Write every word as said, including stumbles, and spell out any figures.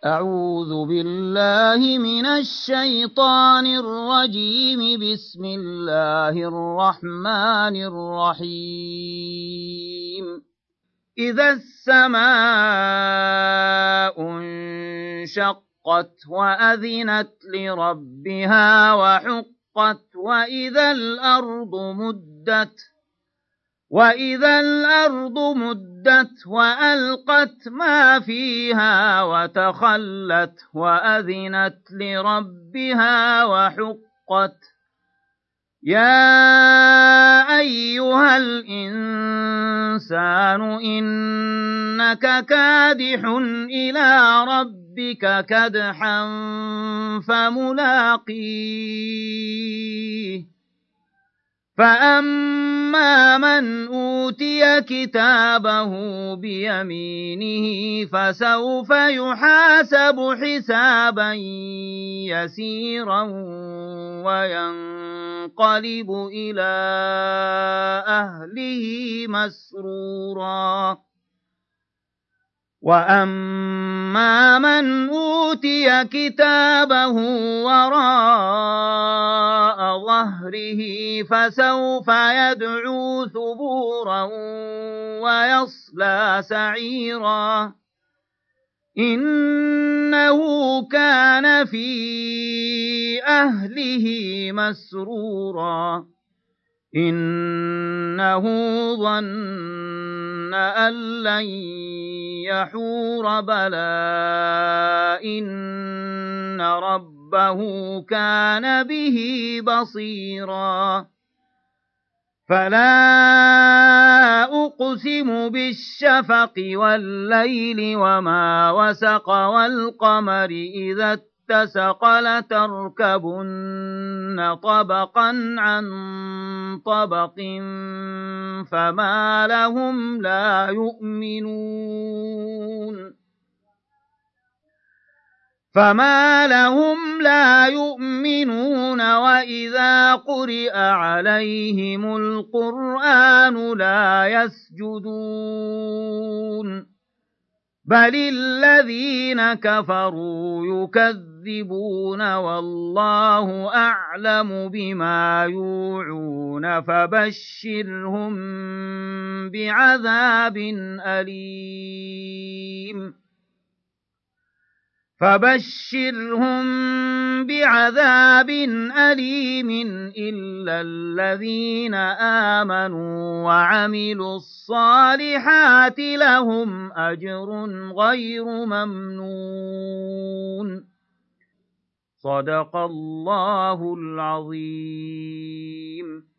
أعوذ بالله من الشيطان الرجيم. بسم الله الرحمن الرحيم. إذا السماء انشقت وأذنت لربها وحقت وإذا الأرض مدت وإذا الأرض مدت وألقت ما فيها وتخلت وأذنت لربها وحقت. يا أيها الإنسان إنك كادح إلى ربك كدحا فملاقيه. فأما من أوتي كتابه بيمينه فسوف يحاسب حسابا يسيرا وينقلب إلى أهله مسرورا. وأما من أوتي كتابه وراء ظهره فسوف يدعو ثبورا ويصلى سعيرا. إنه كان في أهله مسرورا. إنه ظن أن لن يحور بلى إن ربه كان به بصيرا. فلا أقسم بالشفق والليل وما وسق والقمر إذا اتسق لتركبن طبقا عن طبق فما لهم لا يؤمنون فما لهم لا يؤمنون وإذا قرئ عليهم القرآن لا يسجدون بل الذين كفروا يكذبون والله أعلم بما يوعون فبشرهم بعذاب أليم فبشرهم بعذاب أليم إلا الذين آمنوا وعملوا الصالحات لهم أجر غير ممنون. صدق الله العظيم.